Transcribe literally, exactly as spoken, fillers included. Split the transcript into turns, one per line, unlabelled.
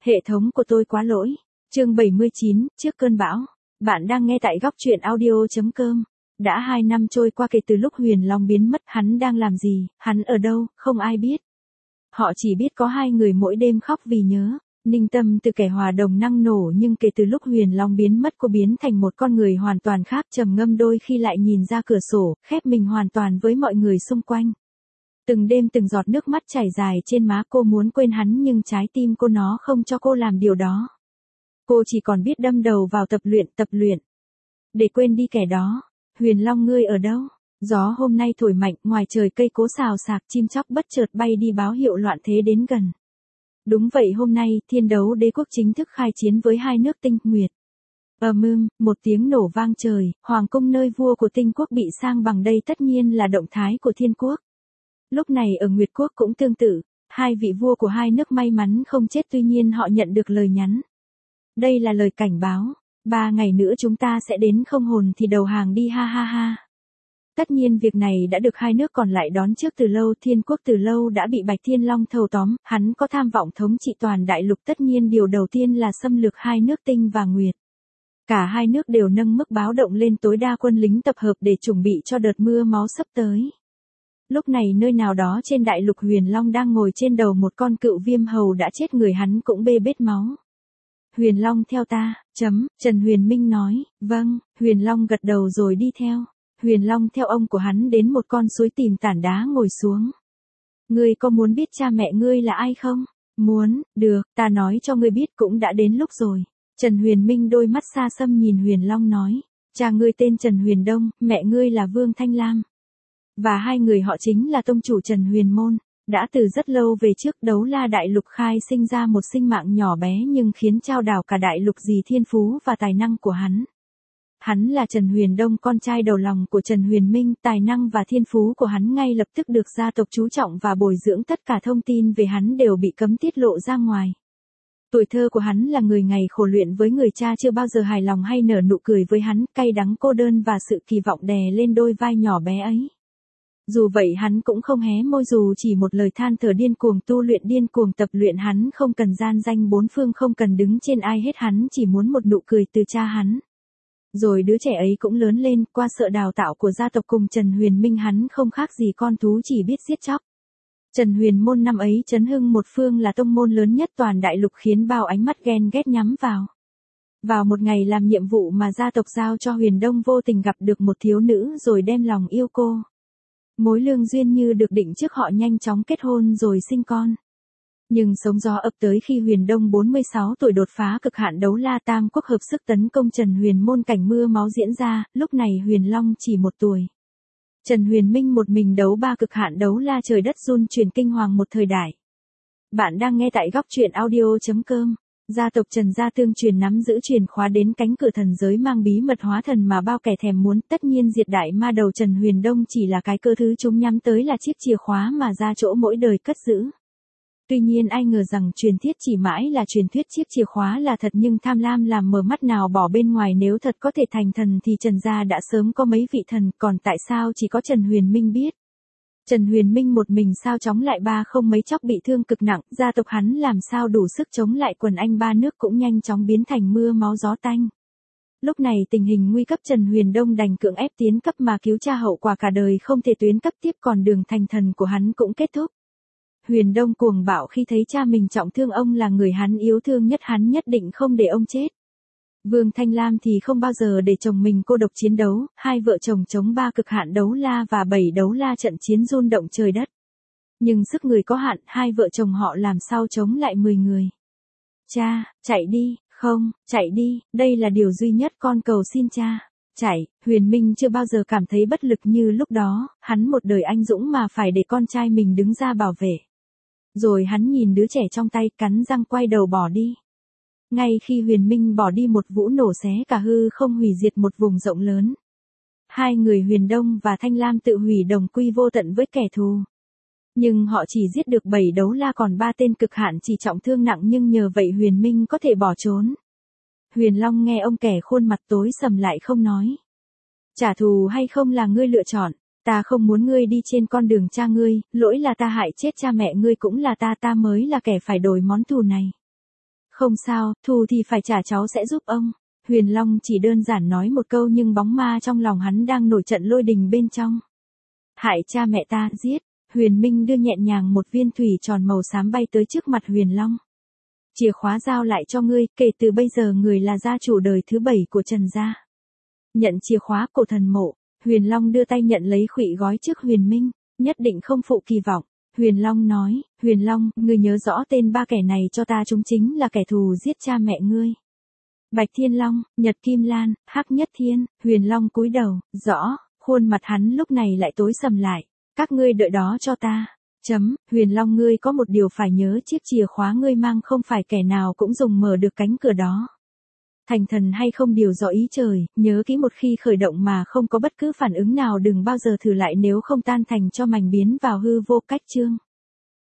Hệ thống của tôi quá lỗi. Chương bảy mươi chín, trước cơn bão. Bạn đang nghe tại góc truyện audio.com. Đã hai năm trôi qua kể từ lúc Huyền Long biến mất, hắn đang làm gì, hắn ở đâu, không ai biết. Họ chỉ biết có hai người mỗi đêm khóc vì nhớ. Ninh Tâm từ kẻ hòa đồng năng nổ, nhưng kể từ lúc Huyền Long biến mất cô biến thành một con người hoàn toàn khác, trầm ngâm đôi khi lại nhìn ra cửa sổ, khép mình hoàn toàn với mọi người xung quanh. Từng đêm từng giọt nước mắt chảy dài trên má, cô muốn quên hắn nhưng trái tim cô nó không cho cô làm điều đó. Cô chỉ còn biết đâm đầu vào tập luyện, tập luyện. Để quên đi kẻ đó. Huyền Long ngươi ở đâu? Gió hôm nay thổi mạnh, ngoài trời cây cối xào xạc, chim chóc bất chợt bay đi báo hiệu loạn thế đến gần. Đúng vậy, hôm nay, Thiên Đấu Đế quốc chính thức khai chiến với hai nước Tinh, Nguyệt. Ầm ầm, một tiếng nổ vang trời, hoàng cung nơi vua của Tinh quốc bị sang bằng, đây tất nhiên là động thái của Thiên quốc. Lúc này ở Nguyệt quốc cũng tương tự, hai vị vua của hai nước may mắn không chết, tuy nhiên họ nhận được lời nhắn. Đây là lời cảnh báo, ba ngày nữa chúng ta sẽ đến, không hồn thì đầu hàng đi, ha ha ha. Tất nhiên việc này đã được hai nước còn lại đón trước từ lâu, Thiên quốc từ lâu đã bị Bạch Thiên Long thâu tóm, hắn có tham vọng thống trị toàn đại lục, tất nhiên điều đầu tiên là xâm lược hai nước Tinh và Nguyệt. Cả hai nước đều nâng mức báo động lên tối đa, quân lính tập hợp để chuẩn bị cho đợt mưa máu sắp tới. Lúc này nơi nào đó trên đại lục, Huyền Long đang ngồi trên đầu một con cựu viêm hầu đã chết, người hắn cũng bê bết máu. Huyền Long theo ta, chấm, Trần Huyền Minh nói, vâng, Huyền Long gật đầu rồi đi theo. Huyền Long theo ông của hắn đến một con suối tìm tảng đá ngồi xuống. Ngươi có muốn biết cha mẹ ngươi là ai không? Muốn, được, ta nói cho ngươi biết, cũng đã đến lúc rồi. Trần Huyền Minh đôi mắt xa xăm nhìn Huyền Long nói, cha ngươi tên Trần Huyền Đông, mẹ ngươi là Vương Thanh Lam. Và hai người họ chính là tông chủ Trần Huyền Môn. Đã từ rất lâu về trước, Đấu La đại lục khai sinh ra một sinh mạng nhỏ bé nhưng khiến trao đảo cả đại lục gì thiên phú và tài năng của hắn. Hắn là Trần Huyền Đông, con trai đầu lòng của Trần Huyền Minh, tài năng và thiên phú của hắn ngay lập tức được gia tộc chú trọng và bồi dưỡng, tất cả thông tin về hắn đều bị cấm tiết lộ ra ngoài. Tuổi thơ của hắn là người ngày khổ luyện với người cha chưa bao giờ hài lòng hay nở nụ cười với hắn, cay đắng, cô đơn và sự kỳ vọng đè lên đôi vai nhỏ bé ấy. Dù vậy hắn cũng không hé môi, dù chỉ một lời than thở, điên cuồng tu luyện, điên cuồng tập luyện, hắn không cần gian danh bốn phương, không cần đứng trên ai hết, hắn chỉ muốn một nụ cười từ cha hắn. Rồi đứa trẻ ấy cũng lớn lên, qua sự đào tạo của gia tộc cùng Trần Huyền Minh, hắn không khác gì con thú chỉ biết giết chóc. Trần Huyền Môn năm ấy chấn hưng một phương, là tông môn lớn nhất toàn đại lục, khiến bao ánh mắt ghen ghét nhắm vào. Vào một ngày làm nhiệm vụ mà gia tộc giao cho Huyền Đông, vô tình gặp được một thiếu nữ rồi đem lòng yêu cô. Mối lương duyên như được định trước, họ nhanh chóng kết hôn rồi sinh con. Nhưng sóng gió ập tới khi Huyền Đông bốn mươi sáu tuổi đột phá cực hạn, Đấu La tam quốc hợp sức tấn công Trần Huyền Môn, cảnh mưa máu diễn ra. Lúc này Huyền Long chỉ một tuổi. Trần Huyền Minh một mình đấu ba cực hạn Đấu La, trời đất run chuyển, kinh hoàng một thời đại. Bạn đang nghe tại góc truyện audio.com. Gia tộc Trần Gia tương truyền nắm giữ chìa khóa đến cánh cửa thần giới, mang bí mật hóa thần mà bao kẻ thèm muốn. Tất nhiên diệt đại ma đầu Trần Huyền Đông chỉ là cái cơ, thứ chúng nhắm tới là chiếc chìa khóa mà gia chỗ mỗi đời cất giữ. Tuy nhiên ai ngờ rằng truyền thuyết chỉ mãi là truyền thuyết, chiếc chìa khóa là thật, nhưng tham lam làm mờ mắt nào bỏ bên ngoài. Nếu thật có thể thành thần thì Trần Gia đã sớm có mấy vị thần, còn tại sao chỉ có Trần Huyền Minh biết? Trần Huyền Minh một mình sao chống lại ba không mấy chốc bị thương cực nặng, gia tộc hắn làm sao đủ sức chống lại, quần anh ba nước cũng nhanh chóng biến thành mưa máu gió tanh. Lúc này tình hình nguy cấp, Trần Huyền Đông đành cưỡng ép tiến cấp mà cứu cha, hậu quả cả đời không thể tuyến cấp tiếp, còn đường thành thần của hắn cũng kết thúc. Huyền Đông cuồng bạo khi thấy cha mình trọng thương, ông là người hắn yêu thương nhất, hắn nhất định không để ông chết. Vương Thanh Lam thì không bao giờ để chồng mình cô độc chiến đấu, hai vợ chồng chống ba cực hạn Đấu La và bảy Đấu La, trận chiến rung động trời đất. Nhưng sức người có hạn, hai vợ chồng họ làm sao chống lại mười người. Cha, chạy đi, không, chạy đi, đây là điều duy nhất con cầu xin cha. Chạy, Huyền Minh chưa bao giờ cảm thấy bất lực như lúc đó, hắn một đời anh dũng mà phải để con trai mình đứng ra bảo vệ. Rồi hắn nhìn đứa trẻ trong tay, cắn răng quay đầu bỏ đi. Ngay khi Huyền Minh bỏ đi, một vũ nổ xé cả hư không, hủy diệt một vùng rộng lớn. Hai người Huyền Đông và Thanh Lam tự hủy, đồng quy vô tận với kẻ thù. Nhưng họ chỉ giết được bảy Đấu La, còn ba tên cực hạn chỉ trọng thương nặng, nhưng nhờ vậy Huyền Minh có thể bỏ trốn. Huyền Long nghe ông kẻ khuôn mặt tối sầm lại không nói. Trả thù hay không là ngươi lựa chọn, ta không muốn ngươi đi trên con đường cha ngươi, lỗi là ta hại chết cha mẹ ngươi, cũng là ta, ta mới là kẻ phải đổi món thù này. Không sao, thù thì phải trả, cháu sẽ giúp ông. Huyền Long chỉ đơn giản nói một câu nhưng bóng ma trong lòng hắn đang nổi trận lôi đình bên trong. Hại cha mẹ ta, giết. Huyền Minh đưa nhẹ nhàng một viên thủy tròn màu xám bay tới trước mặt Huyền Long. Chìa khóa giao lại cho ngươi, kể từ bây giờ người là gia chủ đời thứ bảy của Trần gia. Nhận chìa khóa, cổ thần mộ. Huyền Long đưa tay nhận lấy khuỵu gói trước Huyền Minh, nhất định không phụ kỳ vọng. Huyền Long nói, Huyền Long, ngươi nhớ rõ tên ba kẻ này cho ta, chúng chính là kẻ thù giết cha mẹ ngươi. Bạch Thiên Long, Nhật Kim Lan, Hắc Nhất Thiên. Huyền Long cúi đầu, rõ, khuôn mặt hắn lúc này lại tối sầm lại. Các ngươi đợi đó cho ta. Chấm, Huyền Long, ngươi có một điều phải nhớ, chiếc chìa khóa ngươi mang không phải kẻ nào cũng dùng mở được cánh cửa đó. Thành thần hay không điều do ý trời, nhớ kỹ, một khi khởi động mà không có bất cứ phản ứng nào đừng bao giờ thử lại, nếu không tan thành cho mảnh biến vào hư vô. Cách chương